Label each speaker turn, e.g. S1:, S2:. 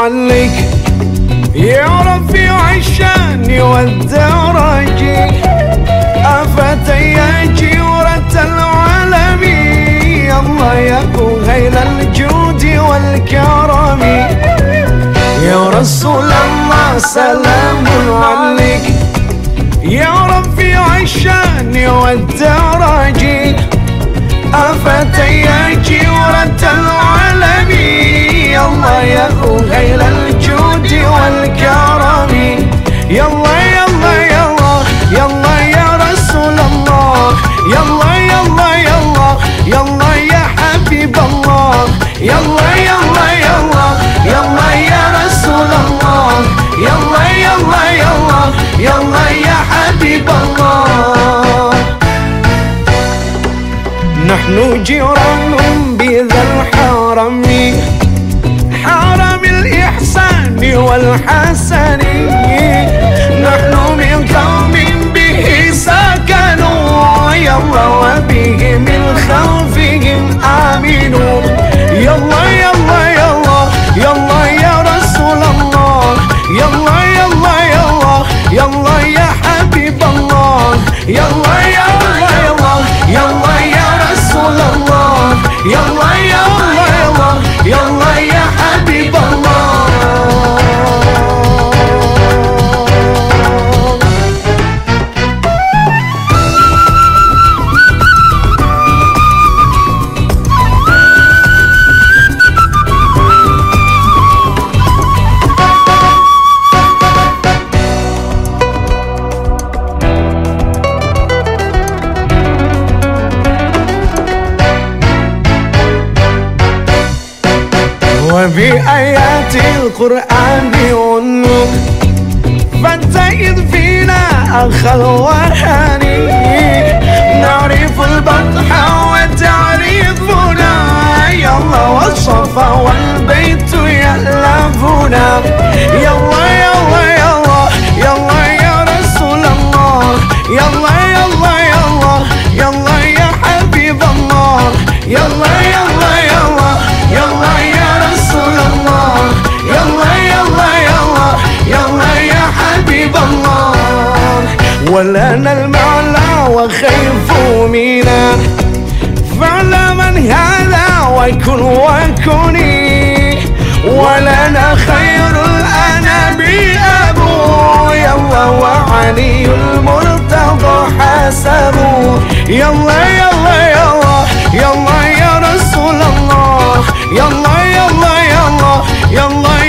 S1: عليك يا رفيع الشان والدرج، أفتى يا جيرة العالم، الله يا غيل الجود والكرم. يا رسول الله سلام عليك يا رفيع الشان والدرج، أفتى يا جيرة العالم، الله يا غيل الجود والكرم. يلا يلا يلا يلا يا رسول الله، يلا يلا يلا يلا يا حبيب الله، يلا يلا يلا يلا يا رسول الله، يلا يلا يلا يلا يا حبيب الله. نحن جيران بذا الحرم، حرم الإحسان والحسن، نحن من قوم به سكنوا، يلا وبه من خوفهم آمنوا. يلا يلا يلا يلا يا رسول الله، يلا يلا يلا يلا يا حبيب الله، يلا يلا يلا يلا يا رسول الله، يلا يلا يلا يلا يا حبيب الله. وبآيات القرآن والنور فانتئذ فينا أخ الوهاني، نعرف البطح وتعرفنا، يلا والصفا والبيت يألفنا. يلا يلا يلا يلا يا رسول الله، يلا يلا يلا يلا يا حبيب الله، يلا يلا يلا يلا يا رسول الله، يلا يلا يلا يلا يا حبيب الله. ولنا المعلى وخيف منا، فعل من هذا وكن وكني، ولنا خير الأنبياء أبو، يلا وعلي المرتضى حسبه. يلا يلا يلا يلا يا رسول الله، يلا يلا يلا يلا